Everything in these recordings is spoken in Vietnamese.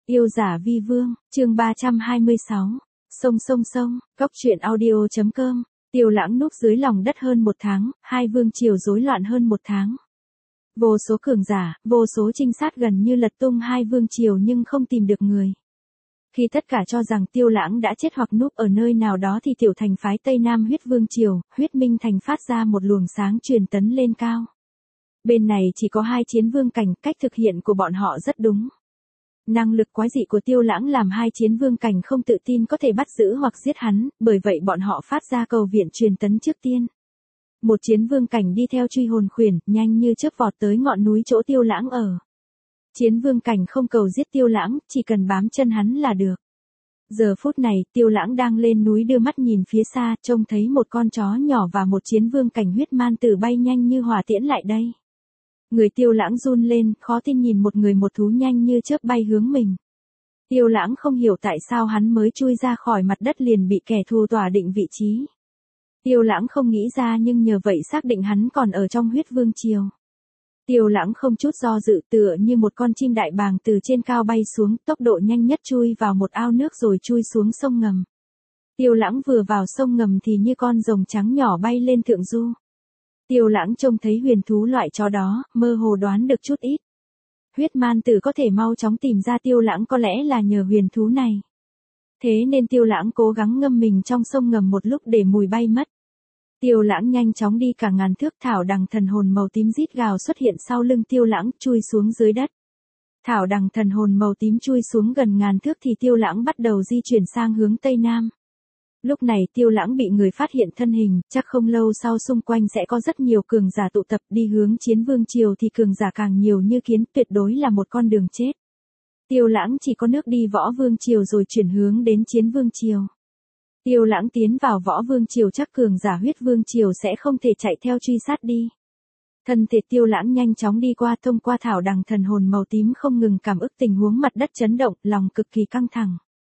Yêu giả vi vương, chương 326. Sông, Góc truyện audio.com. Tiêu Lãng núp dưới lòng đất hơn một tháng, hai vương triều rối loạn hơn một tháng. Vô số cường giả, vô số trinh sát gần như lật tung hai vương triều nhưng không tìm được người. Khi tất cả cho rằng Tiêu Lãng đã chết hoặc núp ở nơi nào đó thì tiểu thành phái Tây Nam Huyết Vương Triều, Huyết Minh Thành phát ra một luồng sáng truyền tấn lên cao. Bên này chỉ có hai chiến vương cảnh, cách thực hiện của bọn họ rất đúng. Năng lực quái dị của Tiêu Lãng làm hai chiến vương cảnh không tự tin có thể bắt giữ hoặc giết hắn, bởi vậy bọn họ phát ra cầu viện truyền tấn trước tiên. Một chiến vương cảnh đi theo truy hồn khuyển, nhanh như chớp vọt tới ngọn núi chỗ Tiêu Lãng ở. Chiến vương cảnh không cầu giết Tiêu Lãng, chỉ cần bám chân hắn là được. Giờ phút này, Tiêu Lãng đang lên núi đưa mắt nhìn phía xa, trông thấy một con chó nhỏ và một chiến vương cảnh huyết man tử bay nhanh như hỏa tiễn lại đây. Người Tiêu Lãng run lên, khó tin nhìn một người một thú nhanh như chớp bay hướng mình. Tiêu Lãng không hiểu tại sao hắn mới chui ra khỏi mặt đất liền bị kẻ thù tỏa định vị trí. Tiêu Lãng không nghĩ ra nhưng nhờ vậy xác định hắn còn ở trong Huyết Vương Triều. Tiêu Lãng không chút do dự, tựa như một con chim đại bàng từ trên cao bay xuống, tốc độ nhanh nhất chui vào một ao nước rồi chui xuống sông ngầm. Tiêu Lãng vừa vào sông ngầm thì như con rồng trắng nhỏ bay lên thượng du. Tiêu Lãng trông thấy huyền thú loại chó đó, mơ hồ đoán được chút ít. Huyết man tử có thể mau chóng tìm ra Tiêu Lãng có lẽ là nhờ huyền thú này. Thế nên Tiêu Lãng cố gắng ngâm mình trong sông ngầm một lúc để mùi bay mất. Tiêu Lãng nhanh chóng đi cả ngàn thước, thảo đằng thần hồn màu tím rít gào xuất hiện sau lưng Tiêu Lãng, chui xuống dưới đất. Thảo đằng thần hồn màu tím chui xuống gần ngàn thước thì Tiêu Lãng bắt đầu di chuyển sang hướng Tây Nam. Lúc này Tiêu Lãng bị người phát hiện thân hình, chắc không lâu sau xung quanh sẽ có rất nhiều cường giả tụ tập đi hướng chiến vương triều thì cường giả càng nhiều như kiến, tuyệt đối là một con đường chết. Tiêu Lãng chỉ có nước đi võ vương triều rồi chuyển hướng đến chiến vương triều. Tiêu Lãng tiến vào võ vương triều chắc cường giả huyết vương triều sẽ không thể chạy theo truy sát đi. Thân thể Tiêu Lãng nhanh chóng đi qua, thông qua thảo đằng thần hồn màu tím không ngừng cảm ứng tình huống mặt đất chấn động, lòng cực kỳ căng thẳng.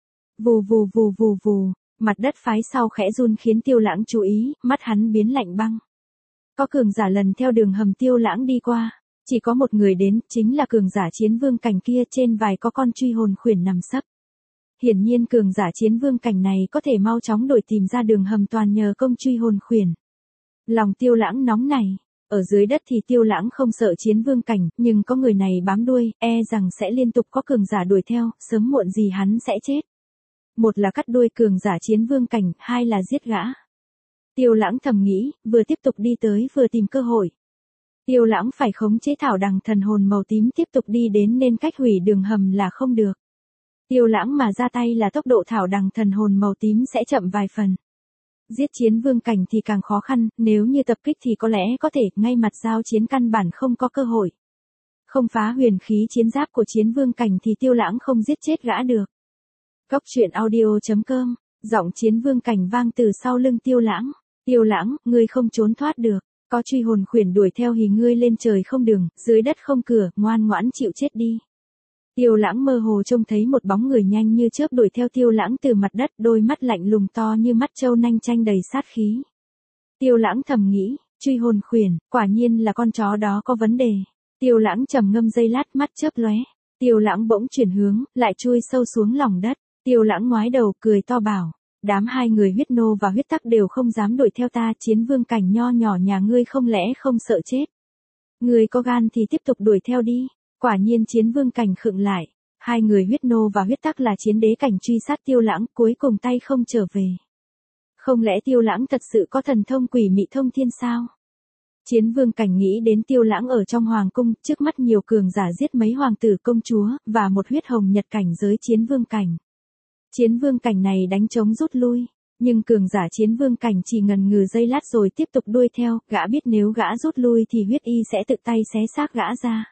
Vù vù vù vù vù. Mặt đất phái sau khẽ run khiến Tiêu Lãng chú ý, mắt hắn biến lạnh băng. Có cường giả lần theo đường hầm Tiêu Lãng đi qua, chỉ có một người đến, chính là cường giả chiến vương cảnh kia, trên vai có con truy hồn khuyển nằm sấp. Hiển nhiên cường giả chiến vương cảnh này có thể mau chóng đổi tìm ra đường hầm toàn nhờ công truy hồn khuyển. Lòng Tiêu Lãng nóng này, ở dưới đất thì Tiêu Lãng không sợ chiến vương cảnh, nhưng có người này bám đuôi, e rằng sẽ liên tục có cường giả đuổi theo, sớm muộn gì hắn sẽ chết. Một là cắt đuôi cường giả chiến vương cảnh, hai là giết gã. Tiêu Lãng thầm nghĩ, vừa tiếp tục đi tới vừa tìm cơ hội. Tiêu Lãng phải khống chế thảo đằng thần hồn màu tím tiếp tục đi đến nên cách hủy đường hầm là không được. Tiêu Lãng mà ra tay là tốc độ thảo đằng thần hồn màu tím sẽ chậm vài phần. Giết chiến vương cảnh thì càng khó khăn, nếu như tập kích thì có lẽ có thể, ngay mặt giao chiến căn bản không có cơ hội. Không phá huyền khí chiến giáp của chiến vương cảnh thì Tiêu Lãng không giết chết gã được. Góc truyện audio.com, giọng chiến vương cảnh vang từ sau lưng Tiêu Lãng. Tiêu Lãng, ngươi không trốn thoát được, có truy hồn khuyển đuổi theo thì ngươi lên trời không đường, dưới đất không cửa, ngoan ngoãn chịu chết đi. Tiêu Lãng mơ hồ trông thấy một bóng người nhanh như chớp đuổi theo Tiêu Lãng từ mặt đất, đôi mắt lạnh lùng to như mắt trâu nanh chanh đầy sát khí. Tiêu Lãng thầm nghĩ, truy hồn khuyển, quả nhiên là con chó đó có vấn đề. Tiêu Lãng trầm ngâm giây lát, mắt chớp lóe. Tiêu Lãng bỗng chuyển hướng, lại chui sâu xuống lòng đất. Tiêu Lãng ngoái đầu cười to bảo, đám hai người huyết nô và huyết tắc đều không dám đuổi theo ta, chiến vương cảnh nho nhỏ nhà ngươi không lẽ không sợ chết. Ngươi có gan thì tiếp tục đuổi theo đi. Quả nhiên chiến vương cảnh khựng lại. Hai người huyết nô và huyết tắc là chiến đế cảnh truy sát Tiêu Lãng, cuối cùng tay không trở về. Không lẽ Tiêu Lãng thật sự có thần thông quỷ mị thông thiên sao? Chiến vương cảnh nghĩ đến Tiêu Lãng ở trong hoàng cung, trước mắt nhiều cường giả giết mấy hoàng tử công chúa, và một huyết hồng nhật cảnh giới chiến vương cảnh. Chiến vương cảnh này đánh trống rút lui, nhưng cường giả chiến vương cảnh chỉ ngần ngừ giây lát rồi tiếp tục đuôi theo, gã biết nếu gã rút lui thì huyết y sẽ tự tay xé xác gã ra.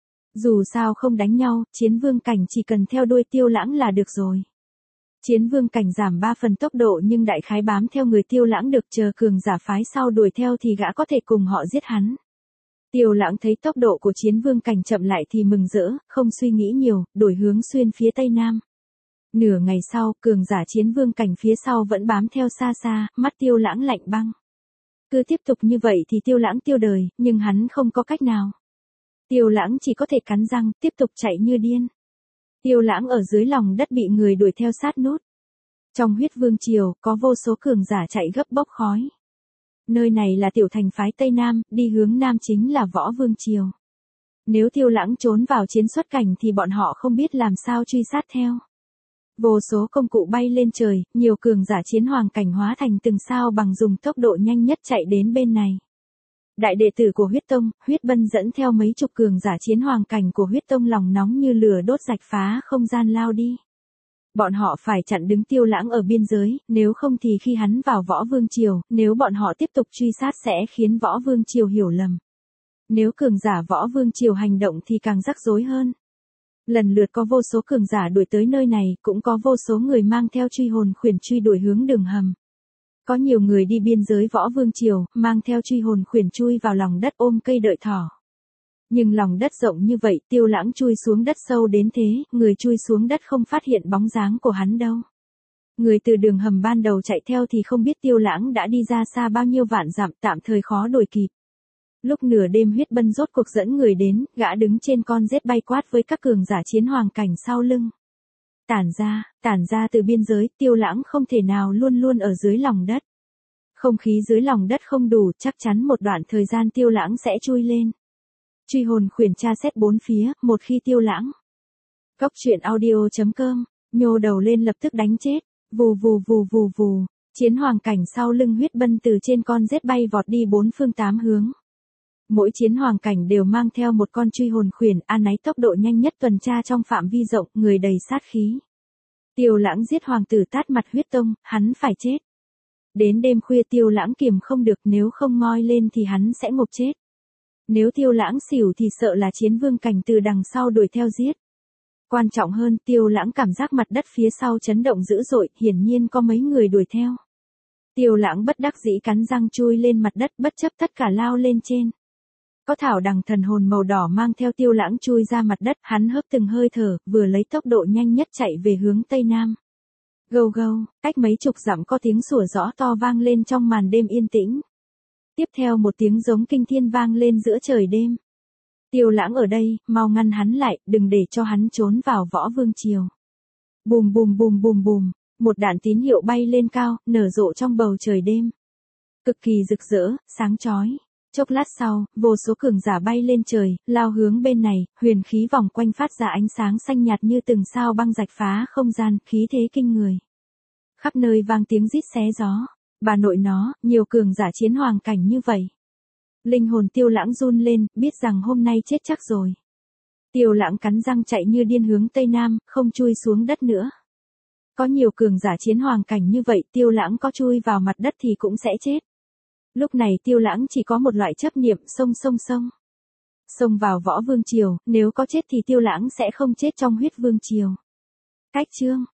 Dù sao không đánh nhau, chiến vương cảnh chỉ cần theo đuôi Tiêu Lãng là được rồi. Chiến vương cảnh giảm 3 phần tốc độ nhưng đại khái bám theo người Tiêu Lãng được, chờ cường giả phái sau đuổi theo thì gã có thể cùng họ giết hắn. Tiêu Lãng thấy tốc độ của chiến vương cảnh chậm lại thì mừng rỡ, không suy nghĩ nhiều, đổi hướng xuyên phía tây nam. Nửa ngày sau, cường giả chiến vương cảnh phía sau vẫn bám theo xa xa, mắt Tiêu Lãng lạnh băng. Cứ tiếp tục như vậy thì Tiêu Lãng tiêu đời, nhưng hắn không có cách nào. Tiêu Lãng chỉ có thể cắn răng, tiếp tục chạy như điên. Tiêu Lãng ở dưới lòng đất bị người đuổi theo sát nút. Trong huyết vương triều, có vô số cường giả chạy gấp bốc khói. Nơi này là tiểu thành phái Tây Nam, đi hướng Nam chính là Võ Vương triều. Nếu Tiêu Lãng trốn vào chiến xuất cảnh thì bọn họ không biết làm sao truy sát theo. Vô số công cụ bay lên trời, nhiều cường giả chiến hoàng cảnh hóa thành từng sao bằng dùng tốc độ nhanh nhất chạy đến bên này. Đại đệ tử của huyết tông, huyết bân dẫn theo mấy chục cường giả chiến hoàng cảnh của huyết tông lòng nóng như lửa đốt rạch phá không gian lao đi. Bọn họ phải chặn đứng Tiêu Lãng ở biên giới, nếu không thì khi hắn vào Võ Vương triều, nếu bọn họ tiếp tục truy sát sẽ khiến Võ Vương triều hiểu lầm. Nếu cường giả Võ Vương triều hành động thì càng rắc rối hơn. Lần lượt có vô số cường giả đuổi tới nơi này, cũng có vô số người mang theo truy hồn khuyển truy đuổi hướng đường hầm. Có nhiều người đi biên giới Võ Vương triều, mang theo truy hồn khuyển chui vào lòng đất ôm cây đợi thỏ. Nhưng lòng đất rộng như vậy, Tiêu Lãng chui xuống đất sâu đến thế, người chui xuống đất không phát hiện bóng dáng của hắn đâu. Người từ đường hầm ban đầu chạy theo thì không biết Tiêu Lãng đã đi ra xa bao nhiêu vạn dặm, tạm thời khó đuổi kịp. Lúc nửa đêm huyết bân rốt cuộc dẫn người đến, gã đứng trên con rết bay quát với các cường giả chiến hoàng cảnh sau lưng. Tản ra từ biên giới, Tiêu Lãng không thể nào luôn luôn ở dưới lòng đất. Không khí dưới lòng đất không đủ, chắc chắn một đoạn thời gian Tiêu Lãng sẽ chui lên. Truy hồn khuyển tra xét bốn phía, một khi Tiêu Lãng. Cốc truyện audio.com, nhô đầu lên lập tức đánh chết, vù vù vù vù vù, chiến hoàng cảnh sau lưng huyết bân từ trên con rết bay vọt đi bốn phương tám hướng. Mỗi chiến hoàng cảnh đều mang theo một con truy hồn khuyển, náy tốc độ nhanh nhất tuần tra trong phạm vi rộng, người đầy sát khí. Tiêu Lãng giết hoàng tử tát mặt huyết tông, hắn phải chết. Đến đêm khuya Tiêu Lãng kiềm không được, nếu không ngoi lên thì hắn sẽ ngộp chết. Nếu Tiêu Lãng xỉu thì sợ là chiến vương cảnh từ đằng sau đuổi theo giết. Quan trọng hơn, Tiêu Lãng cảm giác mặt đất phía sau chấn động dữ dội, hiển nhiên có mấy người đuổi theo. Tiêu Lãng bất đắc dĩ cắn răng chui lên mặt đất, bất chấp tất cả lao lên trên. Có thảo đằng thần hồn màu đỏ mang theo Tiêu Lãng chui ra mặt đất, hắn hớp từng hơi thở, vừa lấy tốc độ nhanh nhất chạy về hướng Tây Nam. Gâu gâu, cách mấy chục dặm có tiếng sủa rõ to vang lên trong màn đêm yên tĩnh. Tiếp theo một tiếng giống kinh thiên vang lên giữa trời đêm. Tiêu Lãng ở đây, mau ngăn hắn lại, đừng để cho hắn trốn vào Võ Vương triều. Bùm bùm bùm bùm bùm, một đạn tín hiệu bay lên cao, nở rộ trong bầu trời đêm. Cực kỳ rực rỡ, sáng chói. Chốc lát sau, vô số cường giả bay lên trời, lao hướng bên này, huyền khí vòng quanh phát ra ánh sáng xanh nhạt như từng sao băng rạch phá không gian, khí thế kinh người. Khắp nơi vang tiếng rít xé gió. Bà nội nó, nhiều cường giả chiến hoàng cảnh như vậy. Linh hồn Tiêu Lãng run lên, biết rằng hôm nay chết chắc rồi. Tiêu Lãng cắn răng chạy như điên hướng Tây Nam, không chui xuống đất nữa. Có nhiều cường giả chiến hoàng cảnh như vậy, Tiêu Lãng có chui vào mặt đất thì cũng sẽ chết. Lúc này Tiêu Lãng chỉ có một loại chấp niệm, xông vào Võ Vương triều, nếu có chết thì Tiêu Lãng sẽ không chết trong huyết vương triều. Cách chương